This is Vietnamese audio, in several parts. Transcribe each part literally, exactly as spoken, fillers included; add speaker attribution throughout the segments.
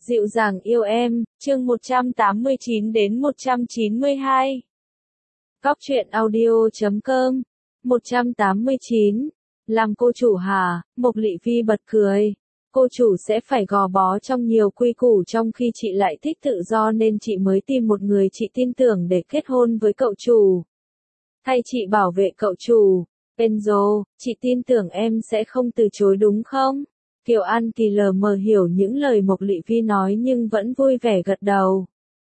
Speaker 1: Dịu dàng yêu em, chương một trăm tám mươi chín đến một trăm chín mươi hai. Góc truyện audio chấm com. một trăm tám mươi chín. Làm cô chủ hả? Mộc Lị Vi bật cười. Cô chủ sẽ phải gò bó trong nhiều quy củ trong khi chị lại thích tự do nên chị mới tìm một người chị tin tưởng để kết hôn với cậu chủ. Thay chị bảo vệ cậu chủ. Enzo, chị tin tưởng em sẽ không từ chối đúng không? Kiều An Kỳ lờ mờ hiểu những lời Mộc Lị Vi nói nhưng vẫn vui vẻ gật đầu.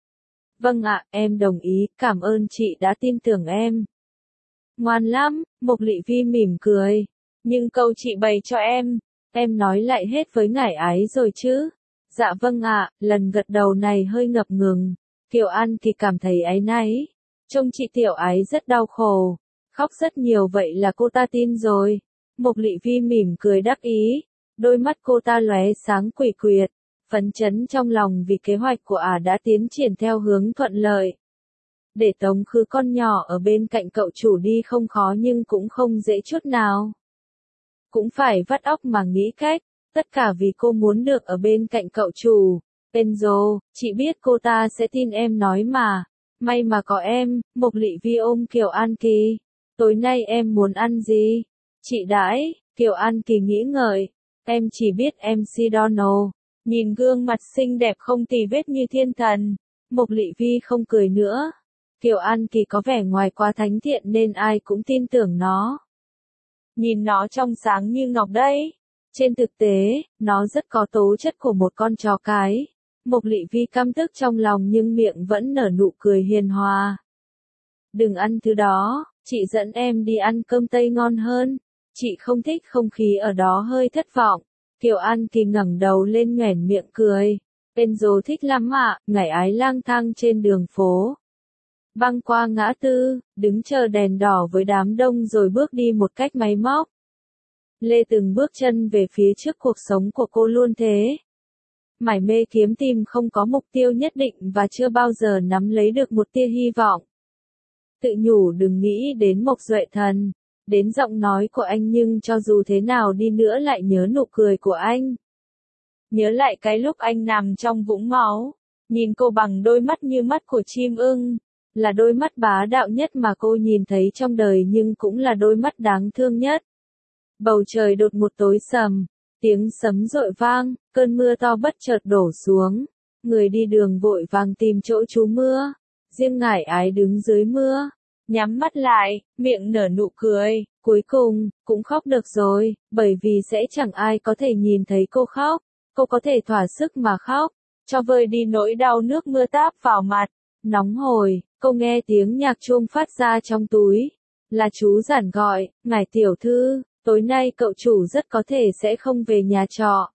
Speaker 1: Vâng ạ, em đồng ý, cảm ơn chị đã tin tưởng em. Ngoan lắm, Mộc Lị Vi mỉm cười. Nhưng câu chị bày cho em, em nói lại hết với ngải ái rồi chứ? Dạ vâng ạ, lần gật đầu này hơi ngập ngừng. Kiều An Kỳ cảm thấy áy náy. Trông chị tiểu ái rất đau khổ. Khóc rất nhiều vậy là cô ta tin rồi. Mộc Lị Vi mỉm cười đắc ý. Đôi mắt cô ta lóe sáng quỷ quyệt, phấn chấn trong lòng vì kế hoạch của ả đã tiến triển theo hướng thuận lợi. Để tống khứ con nhỏ ở bên cạnh cậu chủ đi không khó nhưng cũng không dễ chút nào. Cũng phải vắt óc mà nghĩ cách, tất cả vì cô muốn được ở bên cạnh cậu chủ. Enzo, chị biết cô ta sẽ tin em nói mà. May mà có em. Mộc Lị Vi ôm Kiều An Kỳ. Tối nay em muốn ăn gì? Chị đãi. Kiều An Kỳ nghĩ ngợi. Em chỉ biết em xê Donald. Nhìn gương mặt xinh đẹp không tì vết như thiên thần. Mộc Lị Vi không cười nữa. Kiều An Kỳ có vẻ ngoài quá thánh thiện nên ai cũng tin tưởng nó. Nhìn nó trong sáng như ngọc đấy. Trên thực tế, nó rất có tố chất của một con chó cái. Mộc Lị Vi căm tức trong lòng nhưng miệng vẫn nở nụ cười hiền hòa. Đừng ăn thứ đó, chị dẫn em đi ăn cơm Tây ngon hơn. Chị không thích không khí ở đó hơi thất vọng. Kiều An Kỳ ngẩng đầu lên nhoẻn miệng cười. Enzo thích lắm ạ, ngải ái lang thang trên đường phố. Băng qua ngã tư, đứng chờ đèn đỏ với đám đông rồi bước đi một cách máy móc. Lê từng bước chân về phía trước cuộc sống của cô luôn thế. Mải mê kiếm tìm không có mục tiêu nhất định và chưa bao giờ nắm lấy được một tia hy vọng. Tự nhủ đừng nghĩ đến Mộc Duệ Thần. Đến giọng nói của anh nhưng cho dù thế nào đi nữa lại nhớ nụ cười của anh. Nhớ lại cái lúc anh nằm trong vũng máu, nhìn cô bằng đôi mắt như mắt của chim ưng, là đôi mắt bá đạo nhất mà cô nhìn thấy trong đời nhưng cũng là đôi mắt đáng thương nhất. Bầu trời đột một tối sầm, tiếng sấm rội vang, cơn mưa to bất chợt đổ xuống, người đi đường vội vàng tìm chỗ trú mưa, riêng ngải ái đứng dưới mưa. Nhắm mắt lại, miệng nở nụ cười, cuối cùng, cũng khóc được rồi, bởi vì sẽ chẳng ai có thể nhìn thấy cô khóc, cô có thể thỏa sức mà khóc, cho vơi đi nỗi đau nước mưa táp vào mặt, nóng hổi, cô nghe tiếng nhạc chuông phát ra trong túi, là chú Giản gọi, ngài tiểu thư, tối nay cậu chủ rất có thể sẽ không về nhà trọ.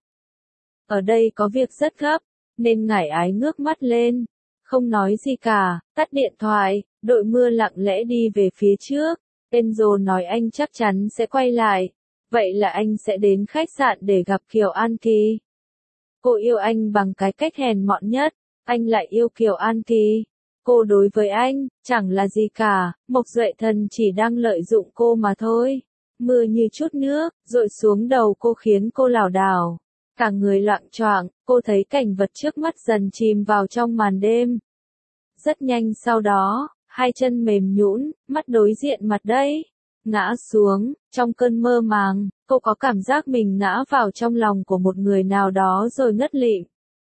Speaker 1: Ở đây có việc rất gấp, nên ngải ái ngước mắt lên. Không nói gì cả, tắt điện thoại, đội mưa lặng lẽ đi về phía trước. Enzo nói anh chắc chắn sẽ quay lại. Vậy là anh sẽ đến khách sạn để gặp Kiều An Kỳ. Cô yêu anh bằng cái cách hèn mọn nhất, anh lại yêu Kiều An Kỳ. Cô đối với anh, chẳng là gì cả, Mộc Duệ Thần chỉ đang lợi dụng cô mà thôi. Mưa như chút nước, dội xuống đầu cô khiến cô lảo đảo. Cả người loạng choạng, cô thấy cảnh vật trước mắt dần chìm vào trong màn đêm. Rất nhanh sau đó, hai chân mềm nhũn, mắt đối diện mặt đấy. Ngã xuống, trong cơn mơ màng, cô có cảm giác mình ngã vào trong lòng của một người nào đó rồi ngất lịm.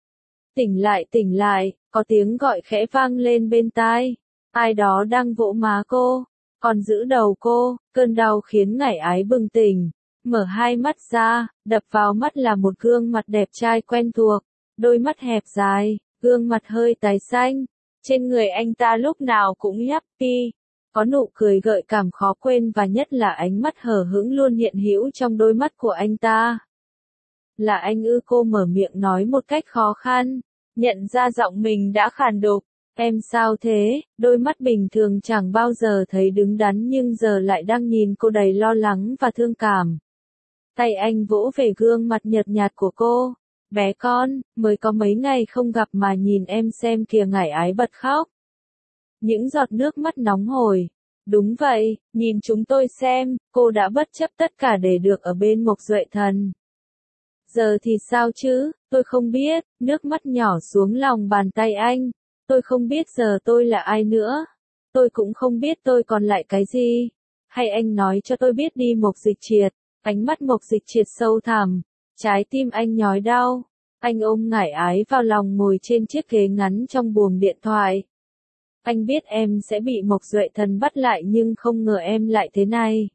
Speaker 1: Tỉnh lại tỉnh lại, có tiếng gọi khẽ vang lên bên tai. Ai đó đang vỗ má cô, còn giữ đầu cô, cơn đau khiến ngải ái bừng tỉnh. Mở hai mắt ra, đập vào mắt là một gương mặt đẹp trai quen thuộc, đôi mắt hẹp dài, gương mặt hơi tái xanh. Trên người anh ta lúc nào cũng happy, có nụ cười gợi cảm khó quên và nhất là ánh mắt hờ hững luôn hiện hữu trong đôi mắt của anh ta. Là anh ư? Cô mở miệng nói một cách khó khăn, nhận ra giọng mình đã khàn đục. Em sao thế? Đôi mắt bình thường chẳng bao giờ thấy đứng đắn nhưng giờ lại đang nhìn cô đầy lo lắng và thương cảm. Tay anh vỗ về gương mặt nhợt nhạt của cô. Bé con, mới có mấy ngày không gặp mà nhìn em xem kìa, ngải ái bật khóc. Những giọt nước mắt nóng hổi. Đúng vậy, nhìn chúng tôi xem, cô đã bất chấp tất cả để được ở bên Mộc Duệ Thần. Giờ thì sao chứ, tôi không biết, nước mắt nhỏ xuống lòng bàn tay anh. Tôi không biết giờ tôi là ai nữa. Tôi cũng không biết tôi còn lại cái gì. Hay anh nói cho tôi biết đi Mộc Dịch Triệt. Ánh mắt Mộc Dịch Triệt sâu thẳm. Trái tim anh nhói đau. Anh ôm Ngải Ái vào lòng ngồi trên chiếc ghế ngắn trong buồng điện thoại. Anh biết em sẽ bị Mộc Duệ Thần bắt lại nhưng không ngờ em lại thế này.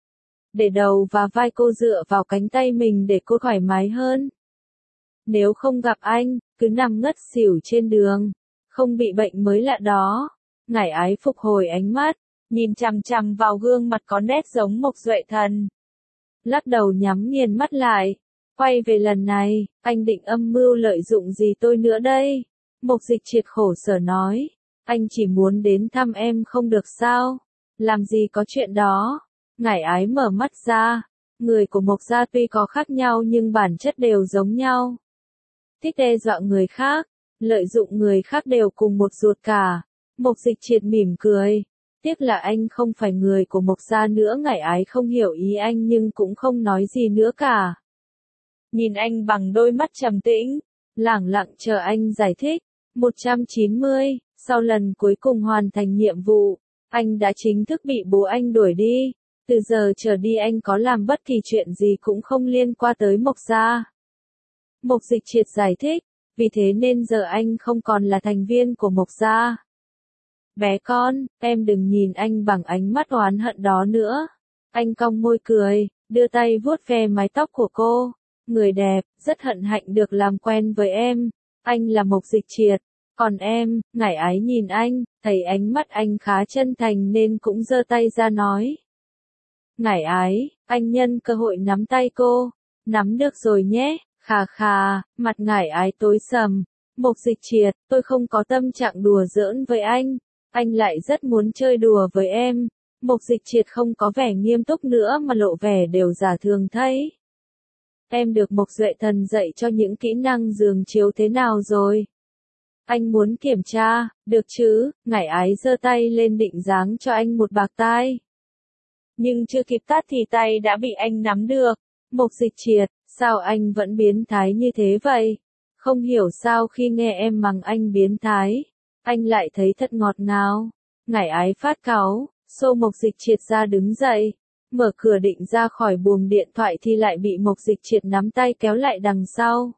Speaker 1: Để đầu và vai cô dựa vào cánh tay mình để cô thoải mái hơn. Nếu không gặp anh, cứ nằm ngất xỉu trên đường. Không bị bệnh mới lạ đó. Ngải Ái phục hồi ánh mắt, nhìn chằm chằm vào gương mặt có nét giống Mộc Duệ Thần. Lắc đầu nhắm nghiền mắt lại. Quay về lần này, anh định âm mưu lợi dụng gì tôi nữa đây? Mộc Dịch Triệt khổ sở nói. Anh chỉ muốn đến thăm em không được sao? Làm gì có chuyện đó? Ngải Ái mở mắt ra. Người của Mộc gia tuy có khác nhau nhưng bản chất đều giống nhau. Thích đe dọa người khác, lợi dụng người khác đều cùng một ruột cả. Mộc Dịch Triệt mỉm cười. Tiếc là anh không phải người của Mộc gia nữa. Ngải Ái không hiểu ý anh nhưng cũng không nói gì nữa cả. Nhìn anh bằng đôi mắt trầm tĩnh, lẳng lặng chờ anh giải thích. một trăm chín mươi, sau lần cuối cùng hoàn thành nhiệm vụ, anh đã chính thức bị bố anh đuổi đi. Từ giờ trở đi anh có làm bất kỳ chuyện gì cũng không liên quan tới Mộc gia. Mộc Dịch Triệt giải thích, vì thế nên giờ anh không còn là thành viên của Mộc gia. Bé con, em đừng nhìn anh bằng ánh mắt oán hận đó nữa. Anh cong môi cười, đưa tay vuốt ve mái tóc của cô. Người đẹp, rất hân hạnh được làm quen với em. Anh là Mộc Dịch Triệt. Còn em, Ngải Ái nhìn anh, thấy ánh mắt anh khá chân thành nên cũng giơ tay ra nói. Ngải Ái, anh nhân cơ hội nắm tay cô. Nắm được rồi nhé, khà khà, mặt Ngải Ái tối sầm. Mộc Dịch Triệt, tôi không có tâm trạng đùa giỡn với anh. Anh lại rất muốn chơi đùa với em. Mộc Dịch Triệt không có vẻ nghiêm túc nữa mà lộ vẻ đều giả thường thấy. Em được Mộc Duệ Thần dạy cho những kỹ năng giường chiếu thế nào rồi? Anh muốn kiểm tra, được chứ? Ngải Ái giơ tay lên định giáng cho anh một bạt tai. Nhưng chưa kịp tát thì tay đã bị anh nắm được. Mộc Dịch Triệt, sao anh vẫn biến thái như thế vậy? Không hiểu sao khi nghe em mắng anh biến thái, anh lại thấy thật ngọt ngào. Ngải Ái phát cáu, xô Mộc Dịch Triệt ra đứng dậy. Mở cửa định ra khỏi buồng điện thoại thì lại bị Mộc Dịch Triệt nắm tay kéo lại đằng sau.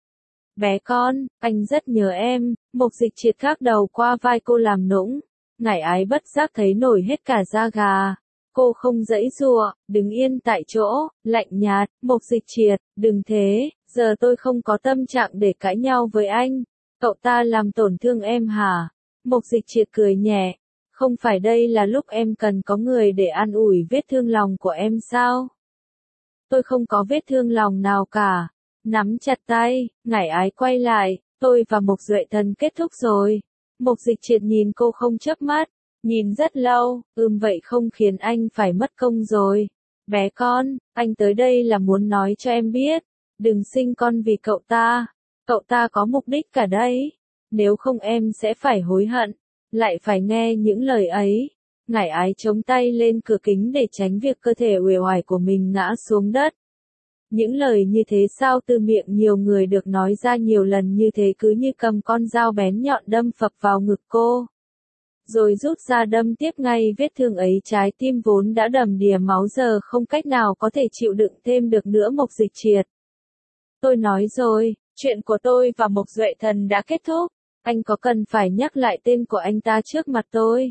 Speaker 1: Bé con, anh rất nhớ em. Mộc Dịch Triệt gác đầu qua vai cô làm nũng. Ngải Ái bất giác thấy nổi hết cả da gà. Cô không giãy giụa, đứng yên tại chỗ, lạnh nhạt. Mộc Dịch Triệt, đừng thế, giờ tôi không có tâm trạng để cãi nhau với anh. Cậu ta làm tổn thương em hả? Mộc Dịch Triệt cười nhẹ. Không phải đây là lúc em cần có người để an ủi vết thương lòng của em sao? Tôi không có vết thương lòng nào cả. Nắm chặt tay, Ngải Ái quay lại, tôi và Mộc Duệ Thần kết thúc rồi. Mộc Dịch Triệt nhìn cô không chớp mắt, nhìn rất lâu, ừm vậy không khiến anh phải mất công rồi. Bé con, anh tới đây là muốn nói cho em biết, đừng sinh con vì cậu ta. Cậu ta có mục đích cả đấy. Nếu không em sẽ phải hối hận. Lại phải nghe những lời ấy. Ngải Ái chống tay lên cửa kính để tránh việc cơ thể uể oải của mình ngã xuống đất. Những lời như thế sao từ miệng nhiều người được nói ra nhiều lần như thế cứ như cầm con dao bén nhọn đâm phập vào ngực cô. Rồi rút ra đâm tiếp ngay vết thương ấy, trái tim vốn đã đầm đìa máu giờ không cách nào có thể chịu đựng thêm được nữa. Mộc Dịch Triệt. Tôi nói rồi, chuyện của tôi và Mộc Duệ Thần đã kết thúc. Anh có cần phải nhắc lại tên của anh ta trước mặt tôi?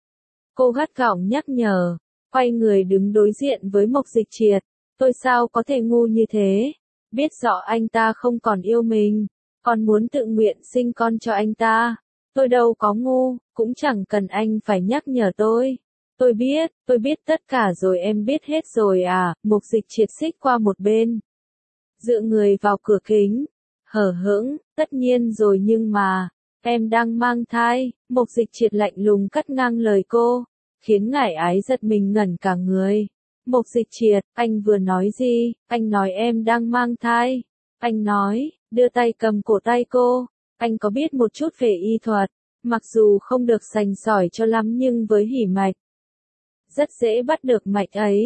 Speaker 1: Cô gắt gỏng nhắc nhở, quay người đứng đối diện với Mộc Dịch Triệt. Tôi sao có thể ngu như thế? Biết rõ anh ta không còn yêu mình, còn muốn tự nguyện sinh con cho anh ta. Tôi đâu có ngu, cũng chẳng cần anh phải nhắc nhở tôi. Tôi biết, tôi biết tất cả rồi, em biết hết rồi à? Mộc Dịch Triệt xích qua một bên, dựa người vào cửa kính, hở hững, tất nhiên rồi nhưng mà, em đang mang thai. Mộc Dịch Triệt lạnh lùng cắt ngang lời cô, khiến Ngải Ái giật mình ngẩn cả người. Mộc Dịch Triệt, anh vừa nói gì? Anh nói em đang mang thai. Anh nói, đưa tay cầm cổ tay cô. Anh có biết một chút về y thuật, mặc dù không được sành sỏi cho lắm nhưng với hỉ mạch, rất dễ bắt được mạch ấy.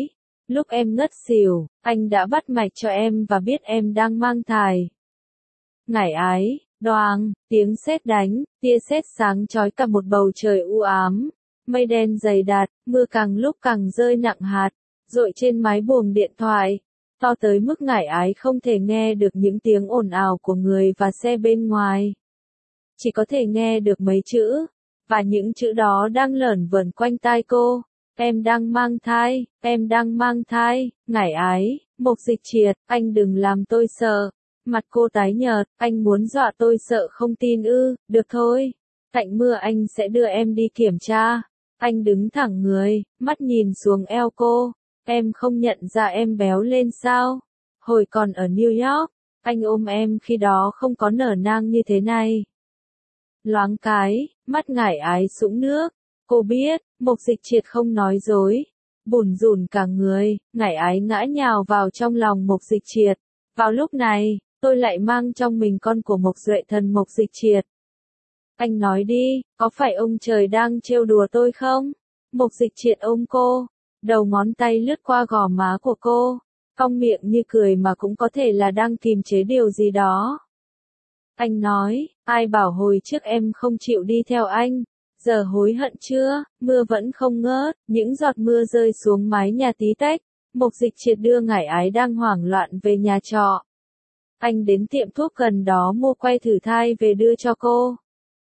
Speaker 1: Lúc em ngất xỉu, anh đã bắt mạch cho em và biết em đang mang thai. Ngải ái, đoàng, tiếng sét đánh, tia sét sáng chói cả một bầu trời u ám. Mây đen dày đặc, mưa càng lúc càng rơi nặng hạt, dội trên mái buồng điện thoại, to tới mức ngải ái không thể nghe được những tiếng ồn ào của người và xe bên ngoài. Chỉ có thể nghe được mấy chữ, và những chữ đó đang lởn vởn quanh tai cô. Em đang mang thai, em đang mang thai, ngải ái, Mộc Dịch Triệt, anh đừng làm tôi sợ. Mặt cô tái nhợt, anh muốn dọa tôi sợ không tin ư, được thôi. Tạnh mưa anh sẽ đưa em đi kiểm tra. Anh đứng thẳng người, mắt nhìn xuống eo cô. Em không nhận ra em béo lên sao? Hồi còn ở New York, anh ôm em khi đó không có nở nang như thế này. Loáng cái, mắt ngải ái sũng nước. Cô biết, Mộc Dịch Triệt không nói dối. Bủn rủn cả người, ngải ái ngã nhào vào trong lòng Mộc Dịch Triệt. Vào lúc này, tôi lại mang trong mình con của Mộc Duệ Thần Mộc Dịch Triệt. Anh nói đi, có phải ông trời đang trêu đùa tôi không? Mộc Dịch Triệt ôm cô, đầu ngón tay lướt qua gò má của cô, cong miệng như cười mà cũng có thể là đang kìm chế điều gì đó. Anh nói, ai bảo hồi trước em không chịu đi theo anh, giờ hối hận chưa? Mưa vẫn không ngớt, những giọt mưa rơi xuống mái nhà tí tách. Mộc Dịch Triệt đưa ngải ái đang hoảng loạn về nhà trọ. Anh đến tiệm thuốc gần đó mua que thử thai về đưa cho cô.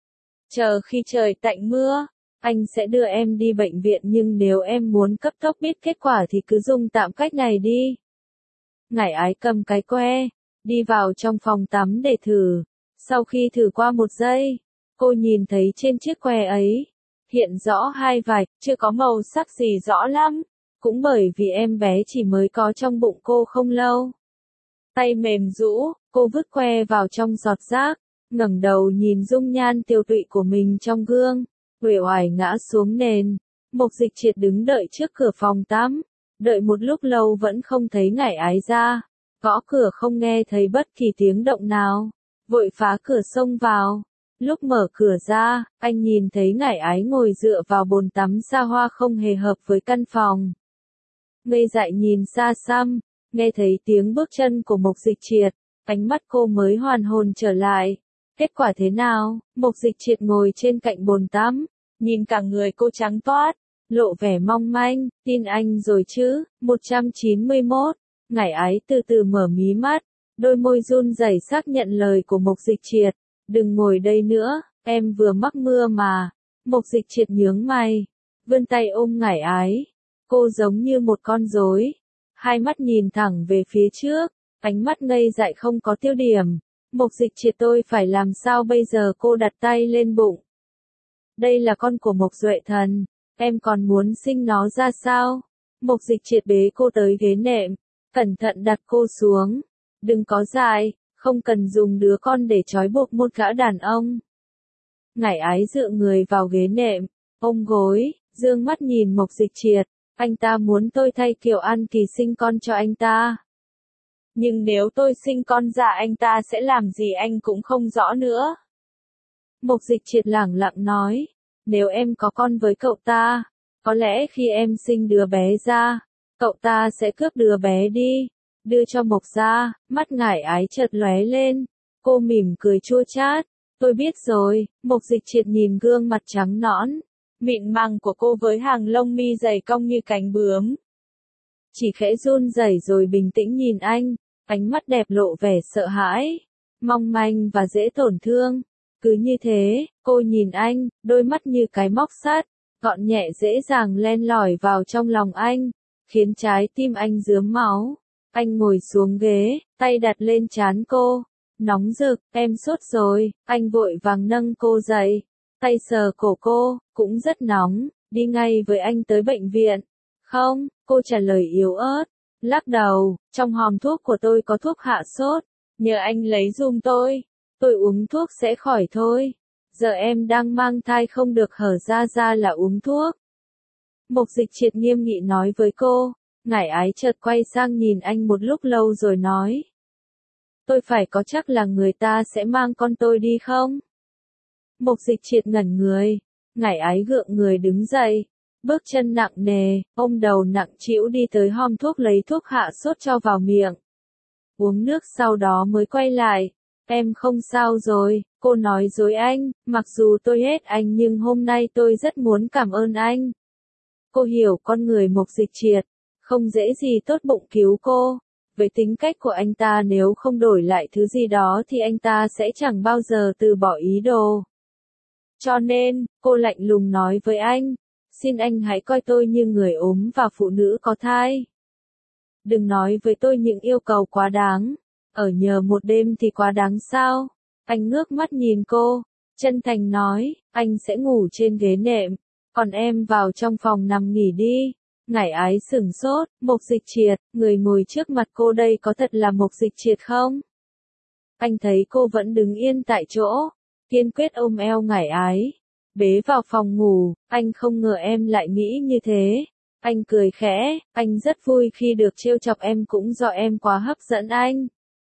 Speaker 1: Chờ khi trời tạnh mưa, anh sẽ đưa em đi bệnh viện, nhưng nếu em muốn cấp tốc biết kết quả thì cứ dùng tạm cách này đi. Ngải ái cầm cái que, đi vào trong phòng tắm để thử. Sau khi thử qua một giây, cô nhìn thấy trên chiếc que ấy, hiện rõ hai vạch, chưa có màu sắc gì rõ lắm. Cũng bởi vì em bé chỉ mới có trong bụng cô không lâu. Tay mềm rũ, cô vứt que vào trong giọt rác, ngẩng đầu nhìn dung nhan tiều tụy của mình trong gương, uể oải ngã xuống nền. Mộc Dịch Triệt đứng đợi trước cửa phòng tắm, đợi một lúc lâu vẫn không thấy ngải ái ra, gõ cửa không nghe thấy bất kỳ tiếng động nào, vội phá cửa xông vào. Lúc mở cửa ra, anh nhìn thấy ngải ái ngồi dựa vào bồn tắm xa hoa không hề hợp với căn phòng. Ngây dại nhìn xa xăm, nghe thấy tiếng bước chân của Mộc Dịch Triệt, ánh mắt cô mới hoàn hồn trở lại. Kết quả thế nào? Mộc Dịch Triệt ngồi trên cạnh bồn tắm, nhìn cả người cô trắng toát, lộ vẻ mong manh, tin anh rồi chứ? một trăm chín mươi mốt, ngải ái từ từ mở mí mắt, đôi môi run rẩy xác nhận lời của Mộc Dịch Triệt. Đừng ngồi đây nữa, em vừa mắc mưa mà. Mộc Dịch Triệt nhướng mày, vươn tay ôm ngải ái. Cô giống như một con rối, hai mắt nhìn thẳng về phía trước, ánh mắt ngây dại không có tiêu điểm. Mộc Dịch Triệt, tôi phải làm sao bây giờ? Cô đặt tay lên bụng. Đây là con của Mộc Duệ Thần, em còn muốn sinh nó ra sao? Mộc Dịch Triệt bế cô tới ghế nệm, cẩn thận đặt cô xuống. Đừng có dại, không cần dùng đứa con để trói buộc một gã đàn ông. Ngải ái dựa người vào ghế nệm, ôm gối, dương mắt nhìn Mộc Dịch Triệt. Anh ta muốn tôi thay Kiều An Kỳ sinh con cho anh ta. Nhưng nếu tôi sinh con ra anh ta sẽ làm gì anh cũng không rõ nữa. Mộc Dịch Triệt lẳng lặng nói, nếu em có con với cậu ta, có lẽ khi em sinh đứa bé ra, cậu ta sẽ cướp đứa bé đi, đưa cho Mộc gia. Mắt ngải ái chợt lóe lên, cô mỉm cười chua chát. Tôi biết rồi. Mộc Dịch Triệt nhìn gương mặt trắng nõn, mịn màng của cô với hàng lông mi dày cong như cánh bướm. Chỉ khẽ run rẩy rồi bình tĩnh nhìn anh, ánh mắt đẹp lộ vẻ sợ hãi, mong manh và dễ tổn thương. Cứ như thế, cô nhìn anh, đôi mắt như cái móc sắt, gọn nhẹ dễ dàng len lỏi vào trong lòng anh, khiến trái tim anh rướm máu. Anh ngồi xuống ghế, tay đặt lên trán cô. Nóng rực, em sốt rồi. Anh vội vàng nâng cô dậy, tay sờ cổ cô, cũng rất nóng, đi ngay với anh tới bệnh viện. Không, cô trả lời yếu ớt, lắc đầu, trong hòm thuốc của tôi có thuốc hạ sốt, nhờ anh lấy giùm tôi, tôi uống thuốc sẽ khỏi thôi. Giờ em đang mang thai không được hở ra ra là uống thuốc. Mộc Dịch Triệt nghiêm nghị nói với cô. Ngải ái chợt quay sang nhìn anh một lúc lâu rồi nói. Tôi phải có chắc là người ta sẽ mang con tôi đi không? Mộc Dịch Triệt ngẩn người, ngải ái gượng người đứng dậy, bước chân nặng nề, ôm đầu nặng trĩu đi tới hòm thuốc lấy thuốc hạ sốt cho vào miệng. Uống nước sau đó mới quay lại. Em không sao rồi, cô nói dối anh, mặc dù tôi ghét anh nhưng hôm nay tôi rất muốn cảm ơn anh. Cô hiểu con người Mục Dịch Triệt, không dễ gì tốt bụng cứu cô. Với tính cách của anh ta nếu không đổi lại thứ gì đó thì anh ta sẽ chẳng bao giờ từ bỏ ý đồ. Cho nên, cô lạnh lùng nói với anh, xin anh hãy coi tôi như người ốm và phụ nữ có thai. Đừng nói với tôi những yêu cầu quá đáng. Ở nhờ một đêm thì quá đáng sao? Anh ngước mắt nhìn cô, chân thành nói, anh sẽ ngủ trên ghế nệm, còn em vào trong phòng nằm nghỉ đi. Ngải Ái sửng sốt, Mục Dịch Triệt, người ngồi trước mặt cô đây có thật là Mục Dịch Triệt không? Anh thấy cô vẫn đứng yên tại chỗ, kiên quyết ôm eo Ngải Ái, bế vào phòng ngủ, anh không ngờ em lại nghĩ như thế. Anh cười khẽ, anh rất vui khi được trêu chọc em cũng do em quá hấp dẫn anh.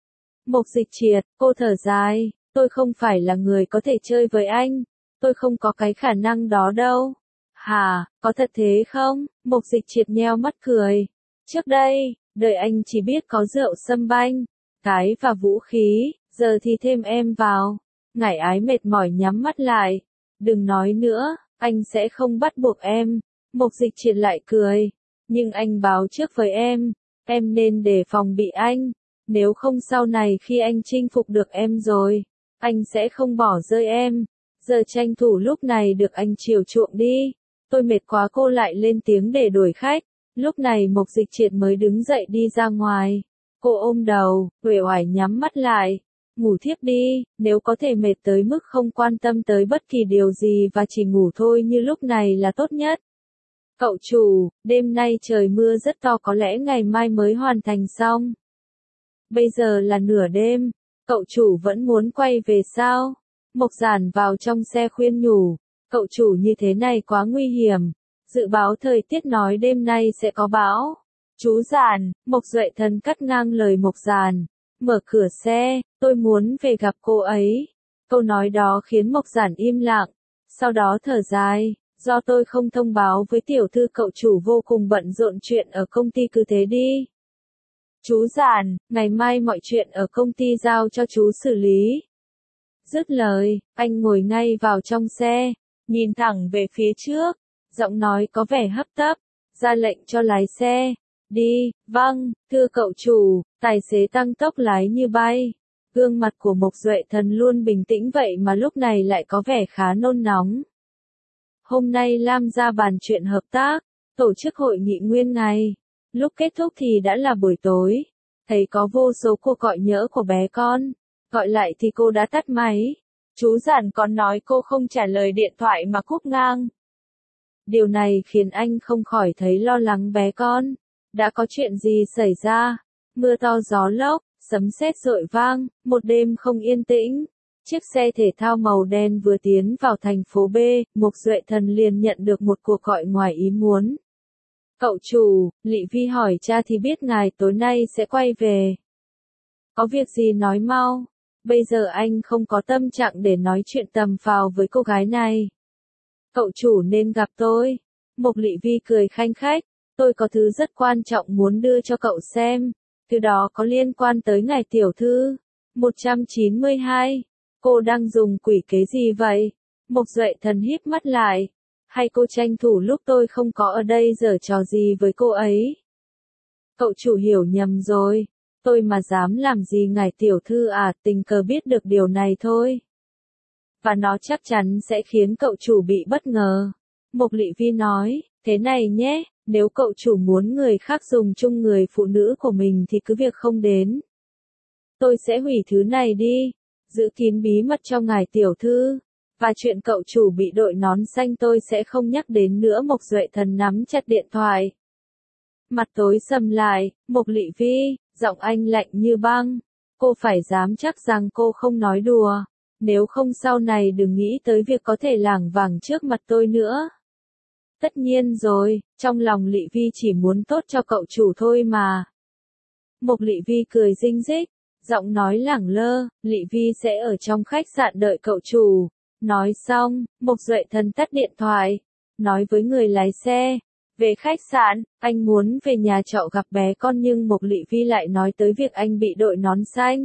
Speaker 1: Mục Dịch Triệt, cô thở dài, tôi không phải là người có thể chơi với anh, tôi không có cái khả năng đó đâu. Hà, có thật thế không? Mục Dịch Triệt nheo mắt cười. Trước đây, đời anh chỉ biết có rượu sâm banh, cái và vũ khí, giờ thì thêm em vào. Ngải Ái mệt mỏi nhắm mắt lại. Đừng nói nữa, anh sẽ không bắt buộc em. Mục Dịch Triệt lại cười. Nhưng anh báo trước với em, em nên đề phòng bị anh. Nếu không sau này khi anh chinh phục được em rồi, anh sẽ không bỏ rơi em. Giờ tranh thủ lúc này được anh chiều chuộng đi. Tôi mệt quá, cô lại lên tiếng để đuổi khách. Lúc này Mục Dịch Triệt mới đứng dậy đi ra ngoài. Cô ôm đầu, uể oải nhắm mắt lại. Ngủ thiếp đi, nếu có thể mệt tới mức không quan tâm tới bất kỳ điều gì và chỉ ngủ thôi như lúc này là tốt nhất. Cậu chủ, đêm nay trời mưa rất to, có lẽ ngày mai mới hoàn thành xong. Bây giờ là nửa đêm, cậu chủ vẫn muốn quay về sao? Mộc Giản vào trong xe khuyên nhủ, cậu chủ như thế này quá nguy hiểm. Dự báo thời tiết nói đêm nay sẽ có bão. Chú Giản, Mộc Duệ Thần cắt ngang lời Mộc Giản. Mở cửa xe, tôi muốn về gặp cô ấy. Câu nói đó khiến Mộc Giản im lặng. Sau đó thở dài, do tôi không thông báo với tiểu thư cậu chủ vô cùng bận rộn chuyện ở công ty, cứ thế đi. Chú Giản, ngày mai mọi chuyện ở công ty giao cho chú xử lý. Dứt lời, anh ngồi ngay vào trong xe, nhìn thẳng về phía trước, giọng nói có vẻ hấp tấp, ra lệnh cho lái xe. Đi, vâng, thưa cậu chủ, tài xế tăng tốc lái như bay. Gương mặt của Mộc Duệ Thần luôn bình tĩnh vậy mà lúc này lại có vẻ khá nôn nóng. Hôm nay Lam ra bàn chuyện hợp tác, tổ chức hội nghị nguyên ngày. Lúc kết thúc thì đã là buổi tối. Thấy có vô số cuộc gọi nhỡ của bé con. Gọi lại thì cô đã tắt máy. Chú Giản còn nói cô không trả lời điện thoại mà cúp ngang. Điều này khiến anh không khỏi thấy lo lắng bé con. Đã có chuyện gì xảy ra? Mưa to gió lốc, sấm sét rội vang, một đêm không yên tĩnh. Chiếc xe thể thao màu đen vừa tiến vào thành phố B, Mục Duệ Thần liền nhận được một cuộc gọi ngoài ý muốn. Cậu chủ, Lị Vi hỏi cha thì biết ngài tối nay sẽ quay về. Có việc gì nói mau, bây giờ anh không có tâm trạng để nói chuyện tầm phào với cô gái này. Cậu chủ nên gặp tôi. Mục Lị Vi cười khanh khách, tôi có thứ rất quan trọng muốn đưa cho cậu xem, thứ đó có liên quan tới ngài tiểu thư. một trăm chín mươi hai, cô đang dùng quỷ kế gì vậy? Mục Duệ Thần híp mắt lại. Hay cô tranh thủ lúc tôi không có ở đây giở trò gì với cô ấy? Cậu chủ hiểu nhầm rồi. Tôi mà dám làm gì ngài tiểu thư à, tình cờ biết được điều này thôi. Và nó chắc chắn sẽ khiến cậu chủ bị bất ngờ. Mục Lị Vi nói, thế này nhé, nếu cậu chủ muốn người khác dùng chung người phụ nữ của mình thì cứ việc không đến. Tôi sẽ hủy thứ này đi, giữ kín bí mật cho ngài tiểu thư. Và chuyện cậu chủ bị đội nón xanh tôi sẽ không nhắc đến nữa. Mộc Duệ Thần nắm chặt điện thoại. Mặt tối sầm lại, Mục Lị Vi, giọng anh lạnh như băng. Cô phải dám chắc rằng cô không nói đùa. Nếu không sau này đừng nghĩ tới việc có thể lảng vảng trước mặt tôi nữa. Tất nhiên rồi, trong lòng Lị Vi chỉ muốn tốt cho cậu chủ thôi mà. Mục Lị Vi cười rinh rích, giọng nói lẳng lơ, Lị Vi sẽ ở trong khách sạn đợi cậu chủ. Nói xong, Mục Duệ Thần tắt điện thoại. nói với người lái xe. Về khách sạn, anh muốn về nhà trọ gặp bé con nhưng Mộc Lị Vi lại nói tới việc anh bị đội nón xanh.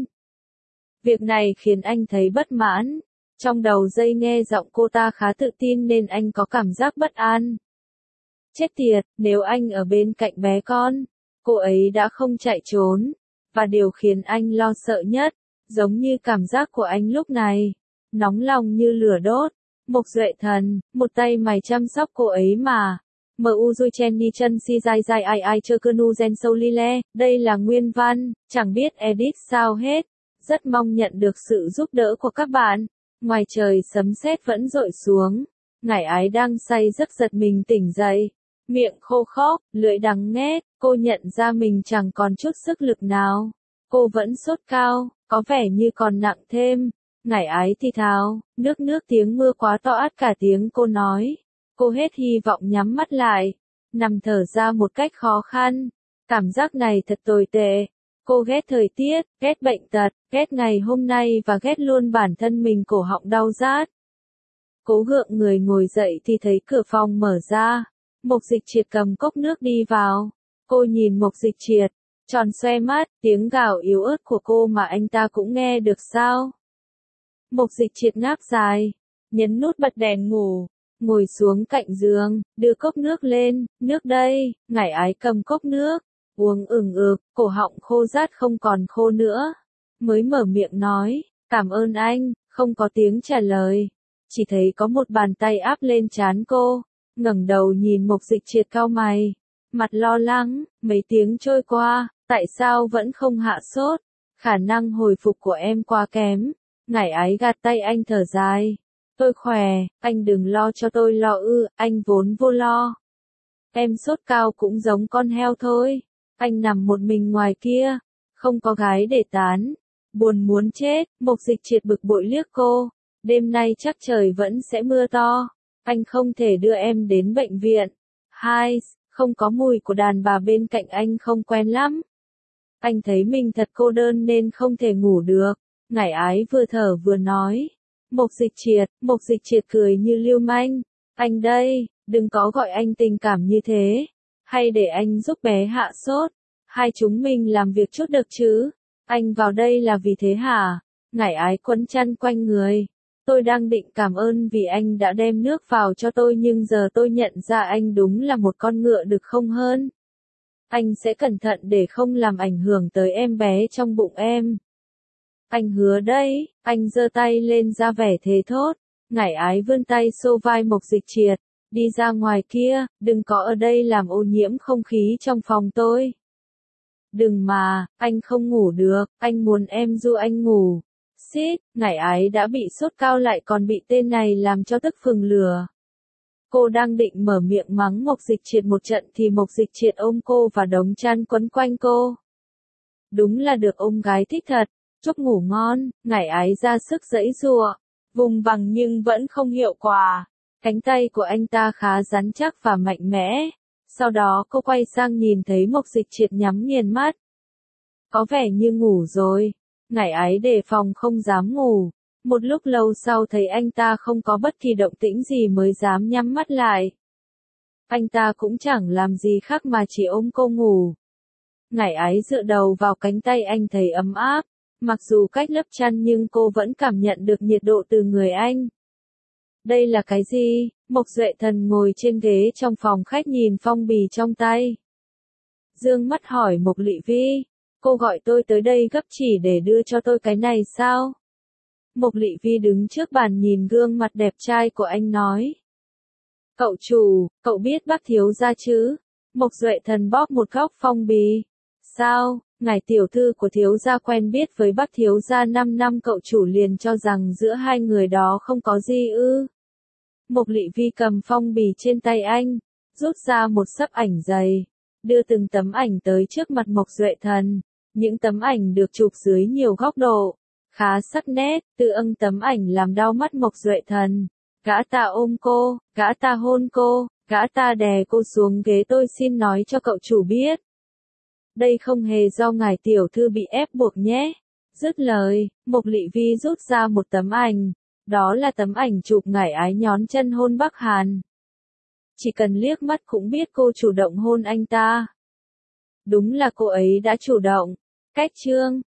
Speaker 1: Việc này khiến anh thấy bất mãn. Trong đầu dây nghe giọng cô ta khá tự tin nên anh có cảm giác bất an. Chết tiệt, nếu anh ở bên cạnh bé con, cô ấy đã không chạy trốn. Và điều khiến anh lo sợ nhất, giống như cảm giác của anh lúc này, nóng lòng như lửa đốt. Mộc Duệ Thần, một tay mày chăm sóc cô ấy mà. Mu Dui Chen Ni Chân Si Dai Dai Ai Ai Chơ Cơ Nu Gen Sâu Li Le, đây là nguyên văn, chẳng biết edit sao hết. Rất mong nhận được sự giúp đỡ của các bạn. Ngoài trời sấm sét vẫn dội xuống. Ngải Ái đang say giấc giật mình tỉnh dậy. Miệng khô khốc, lưỡi đắng nghét, cô nhận ra mình chẳng còn chút sức lực nào. Cô vẫn sốt cao, có vẻ như còn nặng thêm. Ngải Ái thì thào, nước nước tiếng mưa quá to át cả tiếng cô nói. Cô hết hy vọng nhắm mắt lại, nằm thở ra một cách khó khăn. Cảm giác này thật tồi tệ. Cô ghét thời tiết, ghét bệnh tật, ghét ngày hôm nay và ghét luôn bản thân mình cổ họng đau rát. Cố gượng người ngồi dậy thì thấy cửa phòng mở ra. Mộc Dịch Triệt cầm cốc nước đi vào. Cô nhìn Mộc Dịch Triệt, tròn xoe mắt, tiếng gào yếu ớt của cô mà anh ta cũng nghe được sao? Mộc Dịch Triệt ngáp dài, nhấn nút bật đèn ngủ, ngồi xuống cạnh giường, đưa cốc nước lên, nước đây. Ngải Ái cầm cốc nước, uống ừng ực, cổ họng khô rát không còn khô nữa. Mới mở miệng nói, cảm ơn anh, không có tiếng trả lời. Chỉ thấy có một bàn tay áp lên trán cô, ngẩng đầu nhìn Mộc Dịch Triệt cau mày, mặt lo lắng. Mấy tiếng trôi qua, tại sao vẫn không hạ sốt? Khả năng hồi phục của em quá kém. Ngải Ái gạt tay anh thở dài. Tôi khỏe, anh đừng lo cho tôi lo ư, anh vốn vô lo. Em sốt cao cũng giống con heo thôi. Anh nằm một mình ngoài kia, không có gái để tán. Buồn muốn chết. Mộc Dịch Triệt bực bội liếc cô. Đêm nay chắc trời vẫn sẽ mưa to. Anh không thể đưa em đến bệnh viện. Hai, không có mùi của đàn bà bên cạnh anh không quen lắm. Anh thấy mình thật cô đơn nên không thể ngủ được. Ngải Ái vừa thở vừa nói. Mộc Dịch Triệt, Mộc Dịch Triệt cười như lưu manh. Anh đây, đừng có gọi anh tình cảm như thế. Hay để anh giúp bé hạ sốt. Hai chúng mình làm việc chút được chứ. Anh vào đây là vì thế hả? Ngải Ái quấn chăn quanh người. Tôi đang định cảm ơn vì anh đã đem nước vào cho tôi nhưng giờ tôi nhận ra anh đúng là một con ngựa được không hơn. Anh sẽ cẩn thận để không làm ảnh hưởng tới em bé trong bụng em. Anh hứa đấy. Anh giơ tay lên ra vẻ thề thốt. Ngải Ái vươn tay xô vai Mộc Dịch Triệt. Đi ra ngoài kia, đừng có ở đây làm ô nhiễm không khí trong phòng tôi. Đừng mà, anh không ngủ được, anh muốn em du anh ngủ. Xít, Ngải Ái đã bị sốt cao lại còn bị tên này làm cho tức phừng lửa. Cô đang định mở miệng mắng Mộc Dịch Triệt một trận thì Mộc Dịch Triệt ôm cô và đống chăn quấn quanh cô. Đúng là được ôm gái thích thật. Chúc ngủ ngon. Ngải Ái ra sức giãy giụa, vùng vằng nhưng vẫn không hiệu quả. Cánh tay của anh ta khá rắn chắc và mạnh mẽ. Sau đó cô quay sang nhìn thấy Mộc Dịch Triệt nhắm nghiền mắt. Có vẻ như ngủ rồi. Ngải Ái đề phòng không dám ngủ. Một lúc lâu sau thấy anh ta không có bất kỳ động tĩnh gì mới dám nhắm mắt lại. Anh ta cũng chẳng làm gì khác mà chỉ ôm cô ngủ. Ngải Ái dựa đầu vào cánh tay anh thấy ấm áp. Mặc dù cách lớp chăn nhưng cô vẫn cảm nhận được nhiệt độ từ người anh. Đây là cái gì? Mộc Duệ Thần ngồi trên ghế trong phòng khách nhìn phong bì trong tay. Dương mắt hỏi Mộc Lị Vi. Cô gọi tôi tới đây gấp chỉ để đưa cho tôi cái này sao? Mộc Lị Vi đứng trước bàn nhìn gương mặt đẹp trai của anh nói. Cậu chủ, cậu biết bác thiếu gia chứ? Mộc Duệ Thần bóp một góc phong bì. Sao? Ngài tiểu thư của thiếu gia quen biết với bác thiếu gia năm năm cậu chủ liền cho rằng giữa hai người đó không có gì ư. Mộc Lị Vi cầm phong bì trên tay anh, rút ra một xấp ảnh dày, đưa từng tấm ảnh tới trước mặt Mộc Duệ Thần. Những tấm ảnh được chụp dưới nhiều góc độ, khá sắc nét, tự ưng tấm ảnh làm đau mắt Mộc Duệ Thần. Gã ta ôm cô, gã ta hôn cô, gã ta đè cô xuống ghế. Tôi xin nói cho cậu chủ biết. Đây không hề do ngài tiểu thư bị ép buộc nhé. Dứt lời, Mộc Lị Vi rút ra một tấm ảnh. Đó là tấm ảnh chụp Ngải Ái nhón chân hôn Bắc Hàn. chỉ cần liếc mắt cũng biết cô chủ động hôn anh ta. Đúng là cô ấy đã chủ động. Cách chương